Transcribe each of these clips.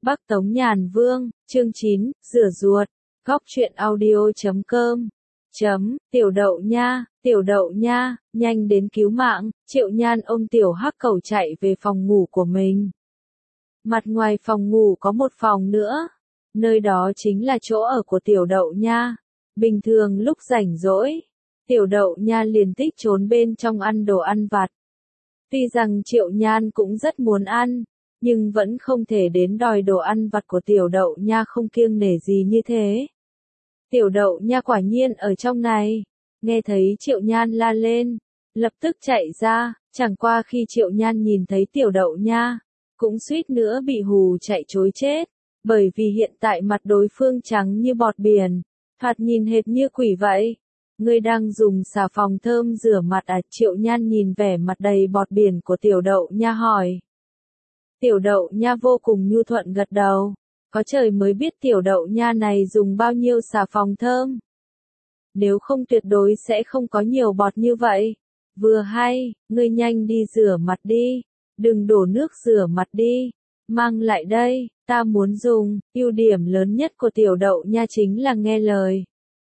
Bắc Tống Nhàn Vương, chương 9, rửa ruột, góc truyện audio.com. Tiểu đậu nha, nhanh đến cứu mạng, Triệu Nhan ôm tiểu hắc cẩu chạy về phòng ngủ của mình. Mặt ngoài phòng ngủ có một phòng nữa, nơi đó chính là chỗ ở của tiểu đậu nha. Bình thường lúc rảnh rỗi, tiểu đậu nha liền thích trốn bên trong ăn đồ ăn vặt. Tuy rằng Triệu Nhan cũng rất muốn ăn, nhưng vẫn không thể đến đòi đồ ăn vặt của tiểu đậu nha không kiêng nể gì như thế. Tiểu đậu nha quả nhiên ở trong này, nghe thấy Triệu Nhan la lên, lập tức chạy ra, chẳng qua khi Triệu Nhan nhìn thấy tiểu đậu nha, cũng suýt nữa bị hù chạy trối chết, bởi vì hiện tại mặt đối phương trắng như bọt biển, thoạt nhìn hệt như quỷ vậy. Ngươi đang dùng xà phòng thơm rửa mặt à? Triệu Nhan nhìn vẻ mặt đầy bọt biển của tiểu đậu nha hỏi. Tiểu đậu nha vô cùng nhu thuận gật đầu, có trời mới biết tiểu đậu nha này dùng bao nhiêu xà phòng thơm. Nếu không tuyệt đối sẽ không có nhiều bọt như vậy. Vừa hay, ngươi nhanh đi rửa mặt đi, đừng đổ nước rửa mặt đi, mang lại đây, ta muốn dùng. Ưu điểm lớn nhất của tiểu đậu nha chính là nghe lời.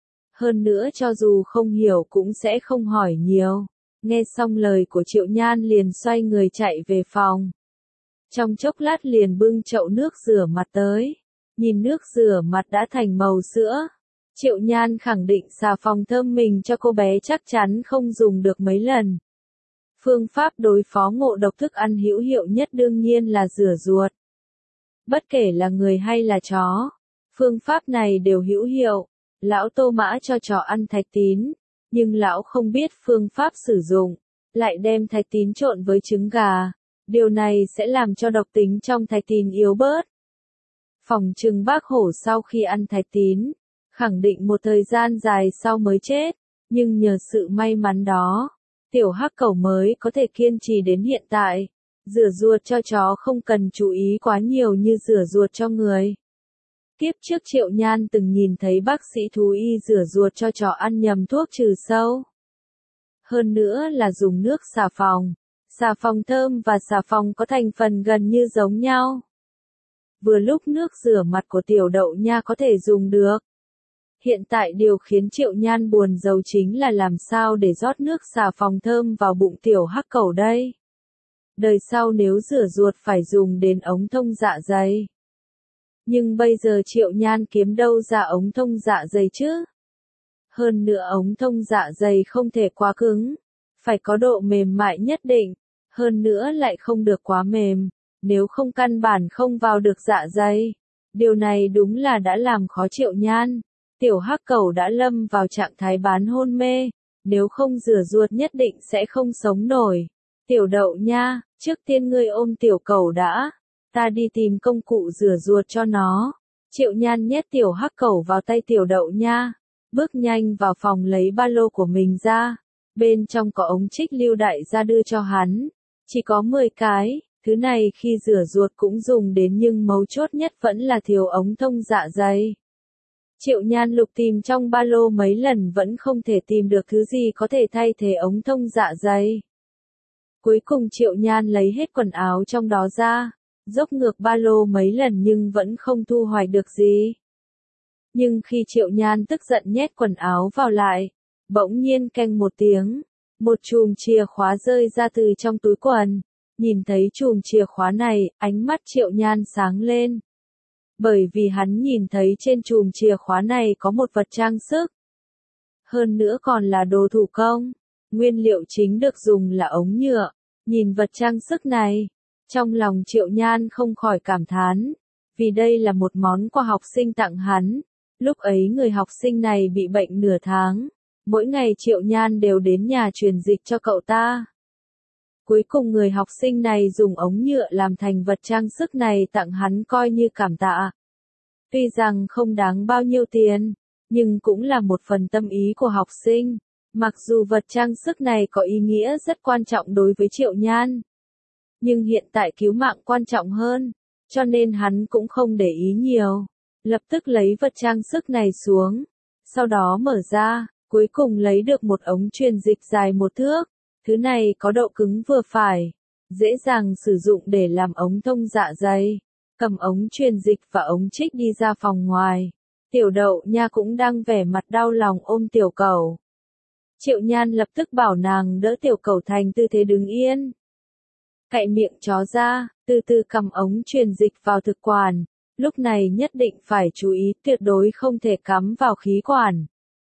Hơn nữa cho dù không hiểu cũng sẽ không hỏi nhiều. Nghe xong lời của Triệu Nhan liền xoay người chạy về phòng. Trong chốc lát liền bưng chậu nước rửa mặt tới. Nhìn nước rửa mặt đã thành màu sữa. Triệu Nhan khẳng định xà phòng thơm mình cho cô bé chắc chắn không dùng được mấy lần. Phương pháp đối phó ngộ độc thức ăn hữu hiệu nhất đương nhiên là rửa ruột. Bất kể là người hay là chó, phương pháp này đều hữu hiệu. Lão Tô Mã cho chó ăn thạch tín, nhưng lão không biết phương pháp sử dụng, lại đem thạch tín trộn với trứng gà. Điều này sẽ làm cho độc tính trong thạch tín yếu bớt. Phỏng chừng bác hổ sau khi ăn thạch tín, khẳng định một thời gian dài sau mới chết, nhưng nhờ sự may mắn đó, tiểu hắc cẩu mới có thể kiên trì đến hiện tại. Rửa ruột cho chó không cần chú ý quá nhiều như rửa ruột cho người. Tiếp trước Triệu Nhan từng nhìn thấy bác sĩ thú y rửa ruột cho chó ăn nhầm thuốc trừ sâu. Hơn nữa là dùng nước xà phòng. Xà phòng thơm và xà phòng có thành phần gần như giống nhau. Vừa lúc nước rửa mặt của tiểu đậu nha có thể dùng được. Hiện tại điều khiến Triệu Nhan buồn rầu chính là làm sao để rót nước xà phòng thơm vào bụng tiểu hắc cẩu đây. Đời sau nếu rửa ruột phải dùng đến ống thông dạ dày. Nhưng bây giờ Triệu Nhan kiếm đâu ra ống thông dạ dày chứ? Hơn nữa ống thông dạ dày không thể quá cứng, phải có độ mềm mại nhất định, hơn nữa lại không được quá mềm, nếu không căn bản không vào được dạ dày. Điều này đúng là đã làm khó Triệu Nhan. Tiểu hắc cẩu đã lâm vào trạng thái bán hôn mê, nếu không rửa ruột nhất định sẽ không sống nổi. Tiểu đậu nha, trước tiên ngươi ôm tiểu cẩu đã, ta đi tìm công cụ rửa ruột cho nó. Triệu Nhan nhét tiểu hắc cẩu vào tay tiểu đậu nha, bước nhanh vào phòng lấy ba lô của mình ra, bên trong có ống trích lưu đại gia đưa cho hắn, chỉ có 10 cái, thứ này khi rửa ruột cũng dùng đến nhưng mấu chốt nhất vẫn là thiếu ống thông dạ dày. Triệu Nhan lục tìm trong ba lô mấy lần vẫn không thể tìm được thứ gì có thể thay thế ống thông dạ dày. Cuối cùng Triệu Nhan lấy hết quần áo trong đó ra, dốc ngược ba lô mấy lần nhưng vẫn không thu hoạch được gì. Nhưng khi Triệu Nhan tức giận nhét quần áo vào lại, bỗng nhiên keng một tiếng, một chùm chìa khóa rơi ra từ trong túi quần. Nhìn thấy chùm chìa khóa này, ánh mắt Triệu Nhan sáng lên. Bởi vì hắn nhìn thấy trên chùm chìa khóa này có một vật trang sức. Hơn nữa còn là đồ thủ công. Nguyên liệu chính được dùng là ống nhựa. Nhìn vật trang sức này, trong lòng Triệu Nhan không khỏi cảm thán. Vì đây là một món quà học sinh tặng hắn. Lúc ấy người học sinh này bị bệnh nửa tháng. Mỗi ngày Triệu Nhan đều đến nhà truyền dịch cho cậu ta. Cuối cùng người học sinh này dùng ống nhựa làm thành vật trang sức này tặng hắn coi như cảm tạ. Tuy rằng không đáng bao nhiêu tiền, nhưng cũng là một phần tâm ý của học sinh. Mặc dù vật trang sức này có ý nghĩa rất quan trọng đối với Triệu Nhan, nhưng hiện tại cứu mạng quan trọng hơn, cho nên hắn cũng không để ý nhiều. Lập tức lấy vật trang sức này xuống, sau đó mở ra, cuối cùng lấy được một ống truyền dịch dài 1 thước. Thứ này có độ cứng vừa phải, dễ dàng sử dụng để làm ống thông dạ dày. cầm ống truyền dịch và ống trích đi ra phòng ngoài. Tiểu Đậu Nha cũng đang vẻ mặt đau lòng ôm Tiểu Cẩu. Triệu Nhan lập tức bảo nàng đỡ Tiểu Cẩu thành tư thế đứng yên. Cạy miệng chó ra, từ từ cầm ống truyền dịch vào thực quản. Lúc này nhất định phải chú ý tuyệt đối không thể cắm vào khí quản.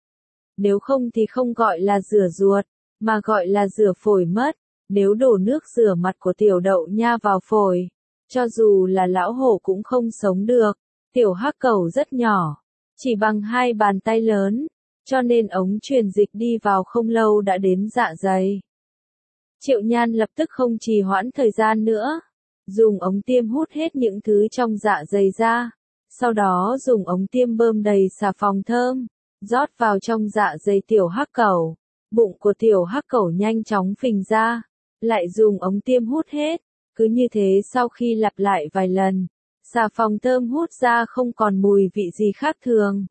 Nếu không thì không gọi là rửa ruột, mà gọi là rửa phổi mất. Nếu đổ nước rửa mặt của Tiểu Đậu Nha vào phổi, cho dù là lão hổ cũng không sống được. Tiểu Hắc Cẩu rất nhỏ, chỉ bằng 2 bàn tay lớn, cho nên ống truyền dịch đi vào không lâu đã đến dạ dày. Triệu Nhan lập tức không trì hoãn thời gian nữa, dùng ống tiêm hút hết những thứ trong dạ dày ra, sau đó dùng ống tiêm bơm đầy xà phòng thơm, rót vào trong dạ dày Tiểu Hắc Cẩu. Bụng của Tiểu Hắc Cẩu nhanh chóng phình ra, lại dùng ống tiêm hút hết, cứ như thế sau khi lặp lại vài lần, xà phòng thơm hút ra không còn mùi vị gì khác thường.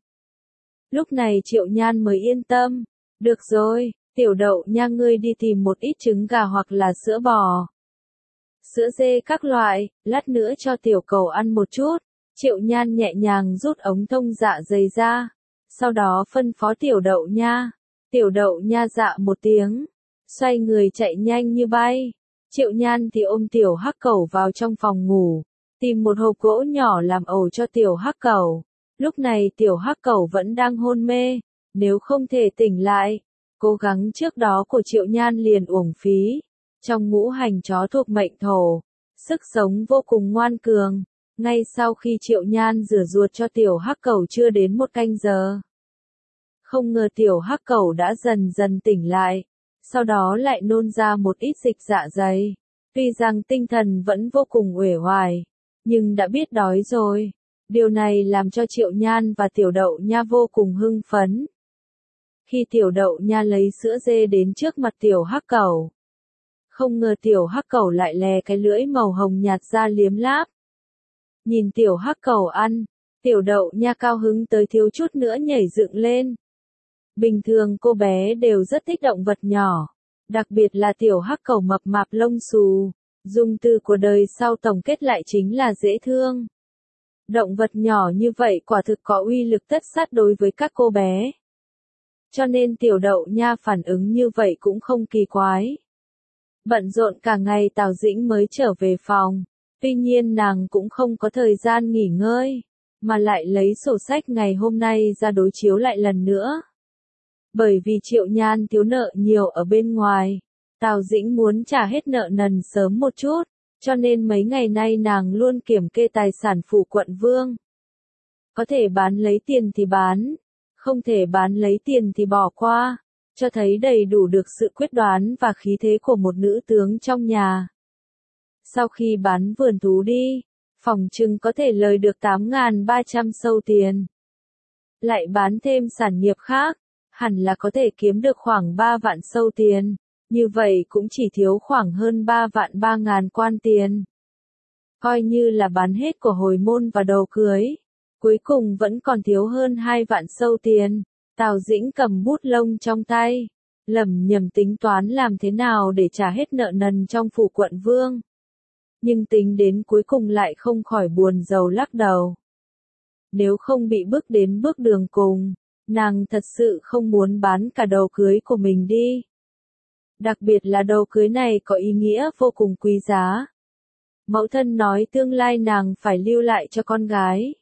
Lúc này Triệu Nhan mới yên tâm, được rồi, Tiểu Đậu Nha ngươi đi tìm một ít trứng gà hoặc là sữa bò, sữa dê các loại, lát nữa cho Tiểu Cẩu ăn một chút. Triệu Nhan nhẹ nhàng rút ống thông dạ dày ra, sau đó phân phó Tiểu Đậu Nha. Tiểu Đậu Nha dạ một tiếng, xoay người chạy nhanh như bay. Triệu Nhan thì ôm Tiểu Hắc Cẩu vào trong phòng ngủ, tìm một hộp gỗ nhỏ làm ổ cho Tiểu Hắc Cẩu. Lúc này Tiểu Hắc Cẩu vẫn đang hôn mê, nếu không thể tỉnh lại, cố gắng trước đó của Triệu Nhan liền uổng phí. Trong ngũ hành chó thuộc mệnh thổ, sức sống vô cùng ngoan cường. Ngay sau khi Triệu Nhan rửa ruột cho Tiểu Hắc Cẩu chưa đến 1 canh giờ, không ngờ Tiểu Hắc Cẩu đã dần dần tỉnh lại, sau đó lại nôn ra một ít dịch dạ dày. Tuy rằng tinh thần vẫn vô cùng uể oải, nhưng đã biết đói rồi. Điều này làm cho Triệu Nhan và Tiểu Đậu Nha vô cùng hưng phấn. Khi Tiểu Đậu Nha lấy sữa dê đến trước mặt Tiểu Hắc Cẩu, không ngờ Tiểu Hắc Cẩu lại lè cái lưỡi màu hồng nhạt ra liếm láp. Nhìn Tiểu Hắc Cẩu ăn, Tiểu Đậu Nha cao hứng tới thiếu chút nữa nhảy dựng lên. Bình thường cô bé đều rất thích động vật nhỏ, đặc biệt là Tiểu Hắc Cẩu mập mạp lông xù, dùng từ của đời sau tổng kết lại chính là dễ thương. Động vật nhỏ như vậy quả thực có uy lực tất sát đối với các cô bé. Cho nên Tiểu Đậu Nha phản ứng như vậy cũng không kỳ quái. Bận rộn cả ngày Tào Dĩnh mới trở về phòng, tuy nhiên nàng cũng không có thời gian nghỉ ngơi, mà lại lấy sổ sách ngày hôm nay ra đối chiếu lại lần nữa. Bởi vì Triệu Nhan thiếu nợ nhiều ở bên ngoài, Tào Dĩnh muốn trả hết nợ nần sớm một chút, cho nên mấy ngày nay nàng luôn kiểm kê tài sản phủ quận vương. Có thể bán lấy tiền thì bán, không thể bán lấy tiền thì bỏ qua, cho thấy đầy đủ được sự quyết đoán và khí thế của một nữ tướng trong nhà. Sau khi bán vườn thú đi, phỏng chừng có thể lời được 8.300 sâu tiền. Lại bán thêm sản nghiệp khác, hẳn là có thể kiếm được khoảng 3 vạn sâu tiền, như vậy cũng chỉ thiếu khoảng hơn 3 vạn 3.000 quan tiền. Coi như là bán hết của hồi môn và đầu cưới, cuối cùng vẫn còn thiếu hơn 2 vạn sâu tiền. Tào Dĩnh cầm bút lông trong tay, lẩm nhẩm tính toán làm thế nào để trả hết nợ nần trong phủ quận vương. Nhưng tính đến cuối cùng lại không khỏi buồn rầu lắc đầu. Nếu không bị bước đến bước đường cùng, nàng thật sự không muốn bán cả đầu cưới của mình đi. Đặc biệt là đầu cưới này có ý nghĩa vô cùng quý giá. Mẫu thân nói tương lai nàng phải lưu lại cho con gái.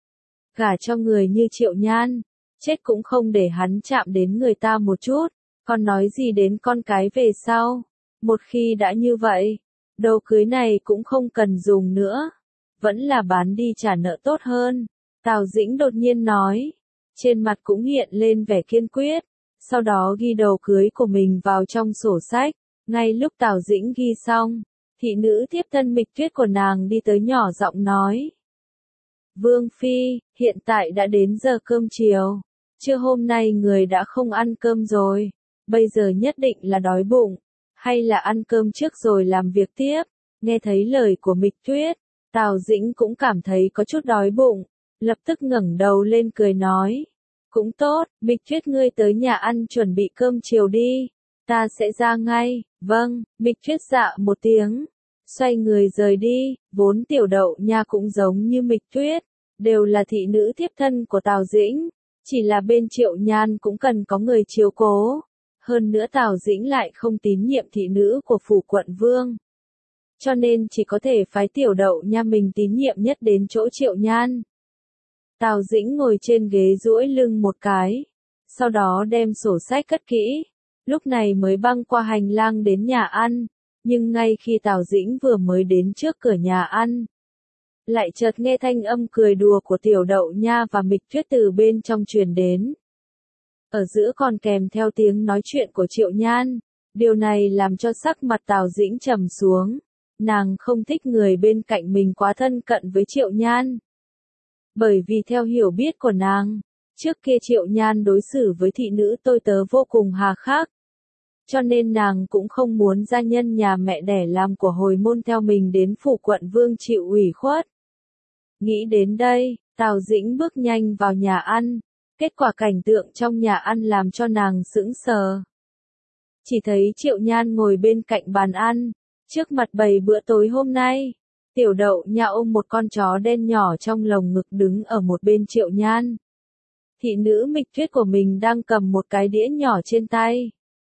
Gả cho người như Triệu Nhan, chết cũng không để hắn chạm đến người ta một chút, còn nói gì đến con cái về sau. Một khi đã như vậy, đầu cưới này cũng không cần dùng nữa, vẫn là bán đi trả nợ tốt hơn. Tào Dĩnh đột nhiên nói, trên mặt cũng hiện lên vẻ kiên quyết, sau đó ghi đầu cưới của mình vào trong sổ sách. Ngay lúc Tào Dĩnh ghi xong, thị nữ tiếp thân Mịch Tuyết của nàng đi tới nhỏ giọng nói. Vương Phi, hiện tại đã đến giờ cơm chiều, trưa hôm nay người đã không ăn cơm rồi, bây giờ nhất định là đói bụng, hay là ăn cơm trước rồi làm việc tiếp. Nghe thấy lời của Mịch Tuyết, Tào Dĩnh cũng cảm thấy có chút đói bụng, lập tức ngẩng đầu lên cười nói. Cũng tốt, Mịch Tuyết ngươi tới nhà ăn chuẩn bị cơm chiều đi, ta sẽ ra ngay. Vâng, Mịch Tuyết dạ một tiếng, xoay người rời đi. Vốn Tiểu Đậu Nha cũng giống như Mịch Tuyết, đều là thị nữ thiếp thân của Tào Dĩnh, chỉ là bên Triệu Nhan cũng cần có người chiếu cố. Hơn nữa Tào Dĩnh lại không tín nhiệm thị nữ của phủ quận vương, cho nên chỉ có thể phái Tiểu Đậu Nha mình tín nhiệm nhất đến chỗ Triệu Nhan. Tào Dĩnh ngồi trên ghế duỗi lưng một cái, sau đó đem sổ sách cất kỹ, lúc này mới băng qua hành lang đến nhà ăn, nhưng ngay khi Tào Dĩnh vừa mới đến trước cửa nhà ăn, lại chợt nghe thanh âm cười đùa của Tiểu Đậu Nha và Mịch Tuyết từ bên trong truyền đến. Ở giữa còn kèm theo tiếng nói chuyện của Triệu Nhan, điều này làm cho sắc mặt Tào Dĩnh trầm xuống, nàng không thích người bên cạnh mình quá thân cận với Triệu Nhan. Bởi vì theo hiểu biết của nàng, trước kia Triệu Nhan đối xử với thị nữ tôi tớ vô cùng hà khắc, cho nên nàng cũng không muốn gia nhân nhà mẹ đẻ làm của hồi môn theo mình đến phủ quận vương chịu ủy khuất. Nghĩ đến đây, Tào Dĩnh bước nhanh vào nhà ăn, kết quả cảnh tượng trong nhà ăn làm cho nàng sững sờ. Chỉ thấy Triệu Nhan ngồi bên cạnh bàn ăn, trước mặt bày bữa tối hôm nay. Tiểu Đậu Nha ôm một con chó đen nhỏ trong lồng ngực đứng ở một bên Triệu Nhan. Thị nữ Mịch Tuyết của mình đang cầm một cái đĩa nhỏ trên tay,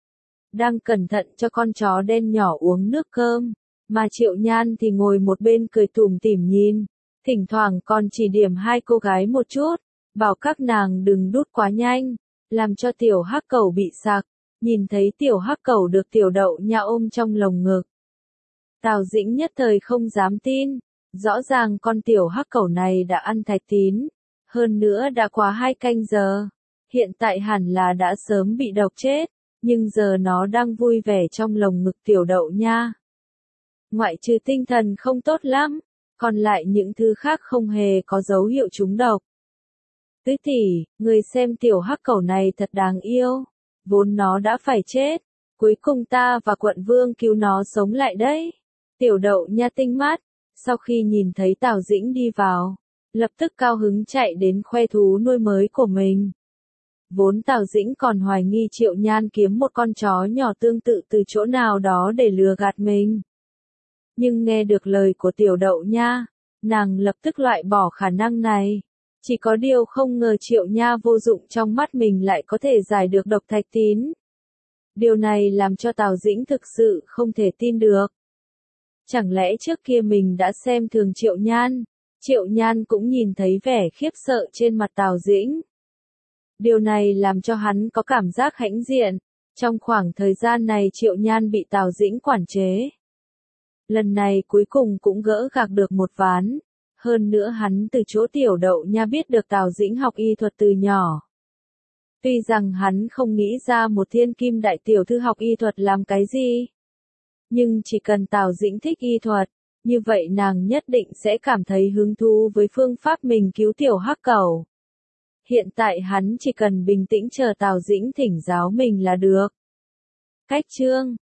đang cẩn thận cho con chó đen nhỏ uống nước cơm, mà Triệu Nhan thì ngồi một bên cười tủm tỉm nhìn, thỉnh thoảng còn chỉ điểm hai cô gái một chút, bảo các nàng đừng đút quá nhanh, làm cho tiểu hắc cẩu bị sặc. Nhìn thấy tiểu hắc cẩu được Tiểu Đậu Nha ôm trong lồng ngực, Tào Dĩnh nhất thời không dám tin, rõ ràng con tiểu hắc cẩu này đã ăn thạch tín, hơn nữa đã qua 2 canh giờ, hiện tại hẳn là đã sớm bị độc chết, nhưng giờ nó đang vui vẻ trong lồng ngực Tiểu Đậu Nha. Ngoại trừ tinh thần không tốt lắm, còn lại những thứ khác không hề có dấu hiệu trúng độc. Tứ tỷ, người xem tiểu hắc cẩu này thật đáng yêu, vốn nó đã phải chết, cuối cùng ta và quận vương cứu nó sống lại đấy. Tiểu Đậu Nha tinh mắt, sau khi nhìn thấy Tào Dĩnh đi vào, lập tức cao hứng chạy đến khoe thú nuôi mới của mình. Vốn Tào Dĩnh còn hoài nghi Triệu Nhan kiếm một con chó nhỏ tương tự từ chỗ nào đó để lừa gạt mình. Nhưng nghe được lời của Tiểu Đậu Nha, nàng lập tức loại bỏ khả năng này. Chỉ có điều không ngờ Triệu Nha vô dụng trong mắt mình lại có thể giải được độc thạch tín. Điều này làm cho Tào Dĩnh thực sự không thể tin được. Chẳng lẽ trước kia mình đã xem thường Triệu Nhan? Triệu Nhan cũng nhìn thấy vẻ khiếp sợ trên mặt Tào Dĩnh. Điều này làm cho hắn có cảm giác hãnh diện. Trong khoảng thời gian này Triệu Nhan bị Tào Dĩnh quản chế. Lần này cuối cùng cũng gỡ gạc được một ván. Hơn nữa hắn từ chỗ Tiểu Đậu Nha biết được Tào Dĩnh học y thuật từ nhỏ. Tuy rằng hắn không nghĩ ra một thiên kim đại tiểu thư học y thuật làm cái gì, nhưng chỉ cần Tào Dĩnh thích y thuật, như vậy nàng nhất định sẽ cảm thấy hứng thú với phương pháp mình cứu tiểu hắc cẩu. Hiện tại hắn chỉ cần bình tĩnh chờ Tào Dĩnh thỉnh giáo mình là được. Cách chương